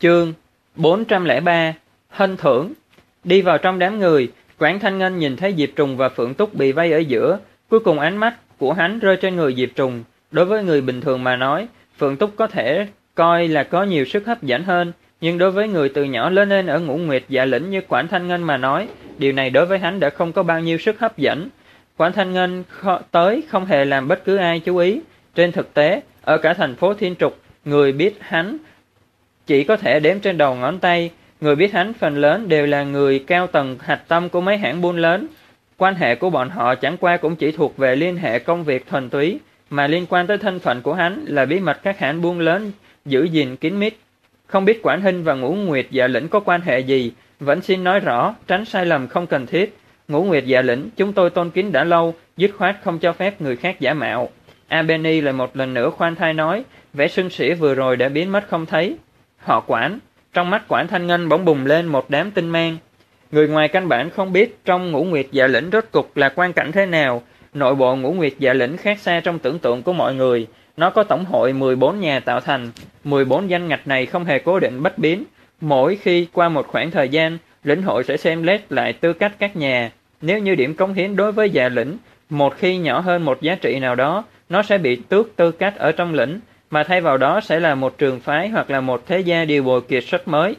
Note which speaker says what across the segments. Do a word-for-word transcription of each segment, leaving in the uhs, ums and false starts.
Speaker 1: Chương bốn trăm lẻ ba Hân thưởng. Đi vào trong đám người, Quản Thanh Ngân nhìn thấy Diệp Trùng và Phượng Túc bị vây ở giữa. Cuối cùng ánh mắt của hắn rơi trên người Diệp Trùng. Đối với người bình thường mà nói, Phượng Túc có thể coi là có nhiều sức hấp dẫn hơn, nhưng đối với người từ nhỏ lớn lên ở Ngũ Nguyệt Dạ Lĩnh như Quản Thanh Ngân mà nói, điều này đối với hắn đã không có bao nhiêu sức hấp dẫn. Quản Thanh Ngân tới không hề làm bất cứ ai chú ý. Trên thực tế, ở cả thành phố Thiên Trục, người biết hắn chỉ có thể đếm trên đầu ngón tay. Người biết hắn phần lớn đều là người cao tầng hạch tâm của mấy hãng buôn lớn. Quan hệ của bọn họ chẳng qua cũng chỉ thuộc về liên hệ công việc thuần túy, mà liên quan tới thân phận của hắn là bí mật các hãng buôn lớn giữ gìn kín mít. Không biết Quản Hinh và Ngũ Nguyệt Dạ Lĩnh có quan hệ gì, vẫn xin nói rõ, tránh sai lầm không cần thiết. Ngũ Nguyệt Dạ Lĩnh chúng tôi tôn kính đã lâu, dứt khoát không cho phép người khác giả mạo. Albany lại một lần nữa khoan thai nói, vẻ sưng sỉ vừa rồi đã biến mất không thấy. Họ Quản. Trong mắt Quản Thanh Ngân bỗng bùng lên một đám tinh mang. Người ngoài căn bản không biết trong Ngũ Nguyệt Dạ Lĩnh rốt cục là quan cảnh thế nào. Nội bộ Ngũ Nguyệt Dạ Lĩnh khác xa trong tưởng tượng của mọi người. Nó có tổng hội mười bốn nhà tạo thành. mười bốn danh ngạch này không hề cố định bất biến. Mỗi khi qua một khoảng thời gian, lĩnh hội sẽ xem lét lại tư cách các nhà. Nếu như điểm cống hiến đối với Dạ Lĩnh, một khi nhỏ hơn một giá trị nào đó, nó sẽ bị tước tư cách ở trong lĩnh, mà thay vào đó sẽ là một trường phái hoặc là một thế gia điều bồi kiệt xuất mới.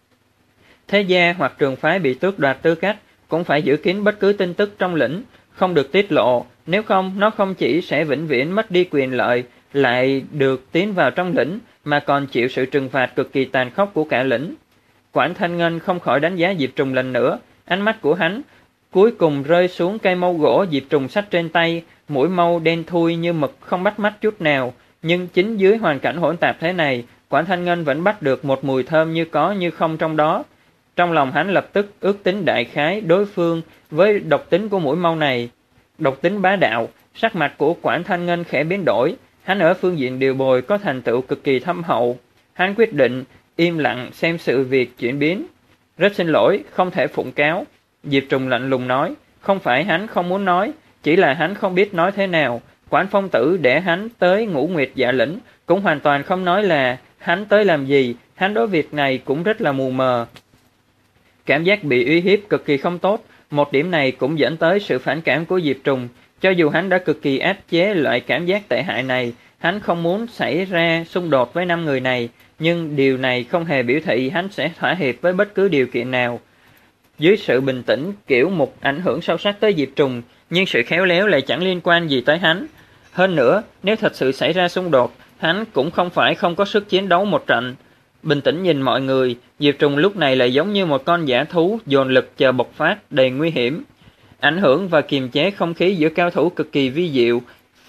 Speaker 1: Thế gia hoặc trường phái bị tước đoạt tư cách cũng phải giữ kín bất cứ tin tức trong lĩnh, không được tiết lộ, nếu không nó không chỉ sẽ vĩnh viễn mất đi quyền lợi, lại được tiến vào trong lĩnh, mà còn chịu sự trừng phạt cực kỳ tàn khốc của cả lĩnh. Quản Thanh Ngân không khỏi đánh giá Diệp Trùng lần nữa, ánh mắt của hắn cuối cùng rơi xuống cây mâu gỗ Diệp Trùng xách trên tay, mũi mâu đen thui như mực không bắt mắt chút nào. Nhưng chính dưới hoàn cảnh hỗn tạp thế này, Quản Thanh Ngân vẫn bắt được một mùi thơm như có như không trong đó. Trong lòng hắn lập tức ước tính đại khái đối phương với độc tính của mũi mâu này. Độc tính bá đạo, sắc mặt của Quản Thanh Ngân khẽ biến đổi. Hắn ở phương diện điều bồi có thành tựu cực kỳ thâm hậu. Hắn quyết định im lặng xem sự việc chuyển biến. Rất xin lỗi, không thể phụng cáo. Diệp Trùng lạnh lùng nói, không phải hắn không muốn nói, chỉ là hắn không biết nói thế nào. Quản Phong Tử để hắn tới Ngũ Nguyệt Dạ Lĩnh cũng hoàn toàn không nói là hắn tới làm gì, hắn đối việc này cũng rất là mù mờ. Cảm giác bị uy hiếp cực kỳ không tốt, một điểm này cũng dẫn tới sự phản cảm của Diệp Trùng. Cho dù hắn đã cực kỳ áp chế loại cảm giác tệ hại này, hắn không muốn xảy ra xung đột với năm người này, nhưng điều này không hề biểu thị hắn sẽ thỏa hiệp với bất cứ điều kiện nào. Dưới sự bình tĩnh, kiểu mục ảnh hưởng sâu sắc tới Diệp Trùng, nhưng sự khéo léo lại chẳng liên quan gì tới hắn. Hơn nữa, nếu thật sự xảy ra xung đột, hắn cũng không phải không có sức chiến đấu một trận. Bình tĩnh nhìn mọi người, Diệp Trùng lúc này lại giống như một con dã thú dồn lực chờ bộc phát, đầy nguy hiểm. Ảnh hưởng và kiềm chế không khí giữa cao thủ cực kỳ vi diệu.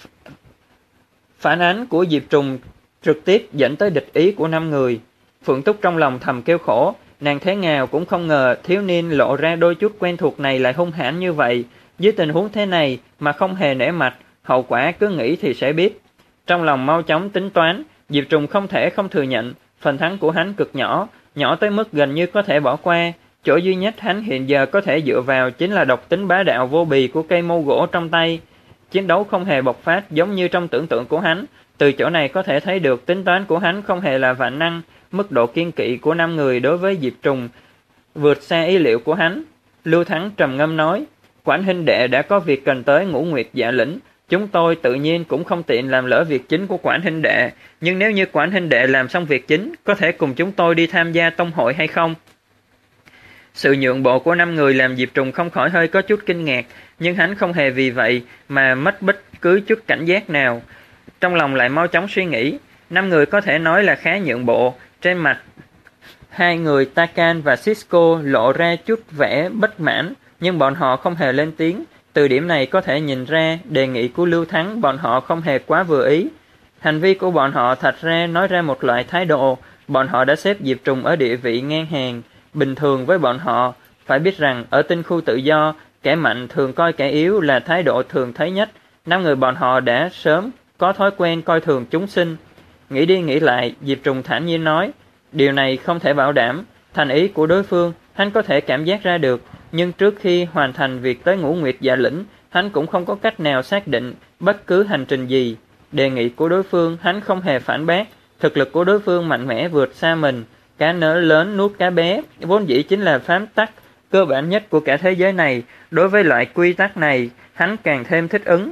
Speaker 1: Phản ánh của Diệp Trùng trực tiếp dẫn tới địch ý của năm người. Phượng Túc trong lòng thầm kêu khổ, nàng thế nào cũng không ngờ thiếu niên lộ ra đôi chút quen thuộc này lại hung hãn như vậy. Dưới tình huống thế này mà không hề nể mặt, hậu quả cứ nghĩ thì sẽ biết. Trong lòng mau chóng tính toán, Diệp Trùng không thể không thừa nhận, phần thắng của hắn cực nhỏ, nhỏ tới mức gần như có thể bỏ qua. Chỗ duy nhất hắn hiện giờ có thể dựa vào chính là độc tính bá đạo vô bì của cây mâu gỗ trong tay. Chiến đấu không hề bộc phát giống như trong tưởng tượng của hắn. Từ chỗ này có thể thấy được tính toán của hắn không hề là vạn năng. Mức độ kiên kỵ của năm người đối với Diệp Trùng vượt xa ý liệu của hắn. Lưu Thắng trầm ngâm nói, Quản huynh đệ đã có việc cần tới Ngũ Nguyệt Dạ Lĩnh, chúng tôi tự nhiên cũng không tiện làm lỡ việc chính của Quản huynh đệ, nhưng nếu như Quản huynh đệ làm xong việc chính, có thể cùng chúng tôi đi tham gia tông hội hay không? Sự nhượng bộ của năm người làm Diệp Trùng không khỏi hơi có chút kinh ngạc, nhưng hắn không hề vì vậy mà mất bất cứ chút cảnh giác nào. Trong lòng lại mau chóng suy nghĩ, năm người có thể nói là khá nhượng bộ. Trên mặt hai người Takan và Cisco lộ ra chút vẻ bất mãn, nhưng bọn họ không hề lên tiếng. Từ điểm này có thể nhìn ra đề nghị của Lưu Thắng bọn họ không hề quá vừa ý. Hành vi của bọn họ thật ra nói ra một loại thái độ, bọn họ đã xếp Diệp Trùng ở địa vị ngang hàng, bình thường với bọn họ. Phải biết rằng ở tinh khu tự do, kẻ mạnh thường coi kẻ yếu là thái độ thường thấy nhất. Năm người bọn họ đã sớm có thói quen coi thường chúng sinh. Nghĩ đi nghĩ lại, Diệp Trùng thản nhiên nói, điều này không thể bảo đảm, thành ý của đối phương hắn có thể cảm giác ra được, nhưng trước khi hoàn thành việc tới Ngũ Nguyệt Dạ Lĩnh, hắn cũng không có cách nào xác định bất cứ hành trình gì. Đề nghị của đối phương hắn không hề phản bác, thực lực của đối phương mạnh mẽ vượt xa mình, cá nớ lớn nuốt cá bé, vốn dĩ chính là phám tắc cơ bản nhất của cả thế giới này. Đối với loại quy tắc này, hắn càng thêm thích ứng.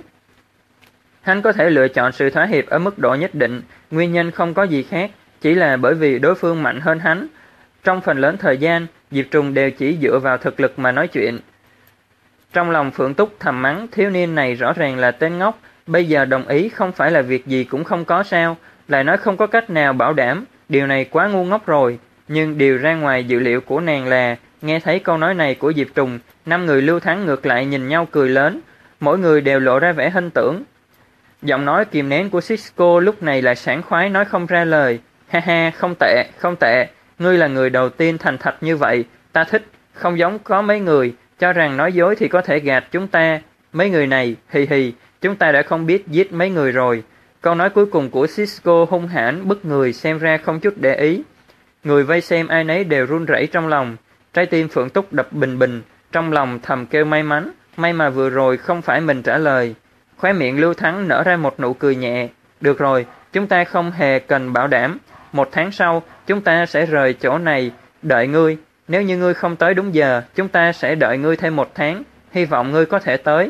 Speaker 1: Hắn có thể lựa chọn sự thỏa hiệp ở mức độ nhất định, nguyên nhân không có gì khác, chỉ là bởi vì đối phương mạnh hơn hắn. Trong phần lớn thời gian, Diệp Trùng đều chỉ dựa vào thực lực mà nói chuyện. Trong lòng Phượng Túc thầm mắng, thiếu niên này rõ ràng là tên ngốc, bây giờ đồng ý không phải là việc gì cũng không có sao, lại nói không có cách nào bảo đảm, điều này quá ngu ngốc rồi. Nhưng điều ra ngoài dự liệu của nàng là, nghe thấy câu nói này của Diệp Trùng, năm người Lưu Thắng ngược lại nhìn nhau cười lớn, mỗi người đều lộ ra vẻ hân tưởng. Giọng nói kìm nén của Cisco lúc này lại sảng khoái nói không ra lời. Ha ha, không tệ, không tệ, ngươi là người đầu tiên thành thật như vậy, ta thích, không giống có mấy người, cho rằng nói dối thì có thể gạt chúng ta. Mấy người này, hì hì, chúng ta đã không biết giết mấy người rồi. Câu nói cuối cùng của Cisco hung hãn bức người xem ra không chút để ý. Người vây xem ai nấy đều run rẩy trong lòng, trái tim Phượng Túc đập bình bình, trong lòng thầm kêu may mắn, may mà vừa rồi không phải mình trả lời. Khóe miệng Lưu Thắng nở ra một nụ cười nhẹ. Được rồi, chúng ta không hề cần bảo đảm. Một tháng sau, chúng ta sẽ rời chỗ này, đợi ngươi. Nếu như ngươi không tới đúng giờ, chúng ta sẽ đợi ngươi thêm một tháng. Hy vọng ngươi có thể tới.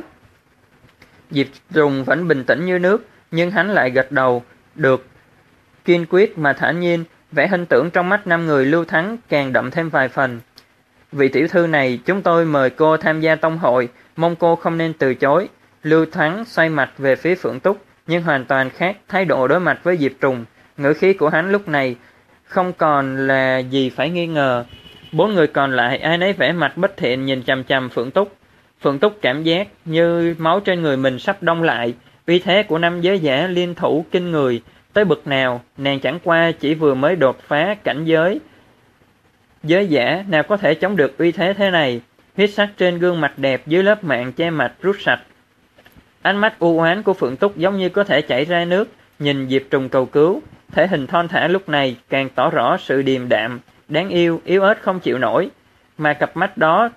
Speaker 1: Diệp Trùng vẫn bình tĩnh như nước, nhưng hắn lại gật đầu. Được. Kiên quyết mà thản nhiên, vẻ hình tưởng trong mắt năm người Lưu Thắng càng đậm thêm vài phần. Vị tiểu thư này, chúng tôi mời cô tham gia tông hội, mong cô không nên từ chối. Lưu Thắng xoay mặt về phía Phượng Túc, nhưng hoàn toàn khác thái độ đối mặt với Diệp Trùng. Ngữ khí của hắn lúc này không còn là gì phải nghi ngờ. Bốn người còn lại ai nấy vẻ mặt bất thiện nhìn chằm chằm Phượng Túc. Phượng Túc cảm giác như máu trên người mình sắp đông lại. Uy thế của năm giới giả liên thủ kinh người tới bậc nào, nàng chẳng qua chỉ vừa mới đột phá cảnh giới. Giới giả nào có thể chống được uy thế thế này. Huyết sắc trên gương mặt đẹp dưới lớp mạng che mặt rút sạch. Ánh mắt u oán của Phượng Túc giống như có thể chảy ra nước, nhìn Diệp Trùng cầu cứu. Thể hình thon thả lúc này càng tỏ rõ sự điềm đạm, đáng yêu, yếu ớt không chịu nổi. Mà cặp mắt đó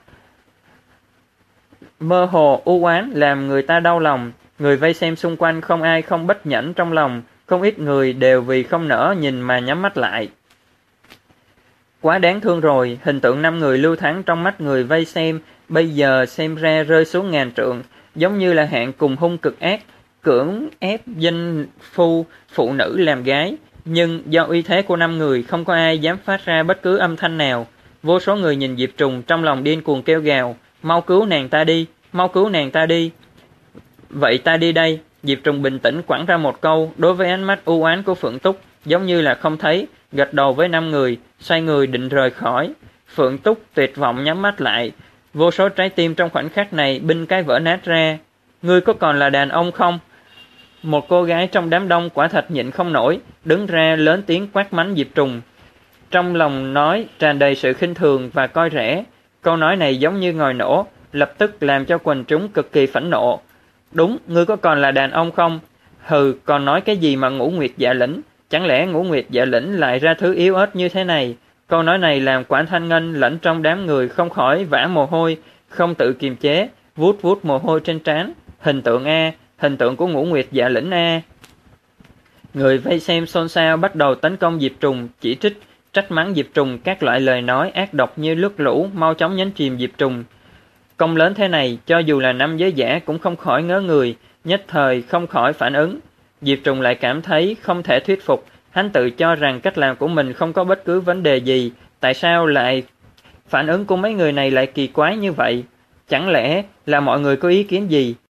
Speaker 1: mơ hồ u oán làm người ta đau lòng. Người vây xem xung quanh không ai không bất nhẫn trong lòng, không ít người đều vì không nỡ nhìn mà nhắm mắt lại. Quá đáng thương rồi, hình tượng năm người Lưu Thắng trong mắt người vây xem bây giờ xem ra rơi xuống ngàn trượng, giống như là hạng cùng hung cực ác, cưỡng ép danh phu phụ nữ làm gái. Nhưng do uy thế của năm người, không có ai dám phát ra bất cứ âm thanh nào. Vô số người nhìn Diệp Trùng trong lòng điên cuồng kêu gào, mau cứu nàng ta đi, mau cứu nàng ta đi. Vậy ta đi đây. Diệp Trùng bình tĩnh quẳng ra một câu, đối với ánh mắt u oán của Phượng Túc giống như là không thấy, gật đầu với năm người, xoay người định rời khỏi. Phượng Túc tuyệt vọng nhắm mắt lại, vô số trái tim trong khoảnh khắc này binh cái vỡ nát ra. Ngươi có còn là đàn ông không? Một cô gái trong đám đông quả thật nhịn không nổi, đứng ra lớn tiếng quát mắng Diệp Trùng. Trong lòng nói tràn đầy sự khinh thường và coi rẻ. Câu nói này giống như ngòi nổ, lập tức làm cho quần chúng cực kỳ phẫn nộ. Đúng, ngươi có còn là đàn ông không? Hừ, còn nói cái gì mà Ngũ Nguyệt Dạ Lĩnh? Chẳng lẽ Ngũ Nguyệt Dạ Lĩnh lại ra thứ yếu ớt như thế này? Câu nói này làm Quản Thanh Ngân lẫn trong đám người không khỏi vã mồ hôi, không tự kiềm chế, vuốt vuốt mồ hôi trên trán. Hình tượng A, hình tượng của Ngũ Nguyệt Dạ Lĩnh A. Người vây xem xôn xao bắt đầu tấn công Diệp Trùng, chỉ trích, trách mắng Diệp Trùng các loại lời nói ác độc như nước lũ, mau chóng nhấn chìm Diệp Trùng. Công lớn thế này, cho dù là năm giới giả cũng không khỏi ngớ người, nhất thời không khỏi phản ứng. Diệp Trùng lại cảm thấy không thể thuyết phục, hắn tự cho rằng cách làm của mình không có bất cứ vấn đề gì, tại sao lại phản ứng của mấy người này lại kỳ quái như vậy? Chẳng lẽ là mọi người có ý kiến gì?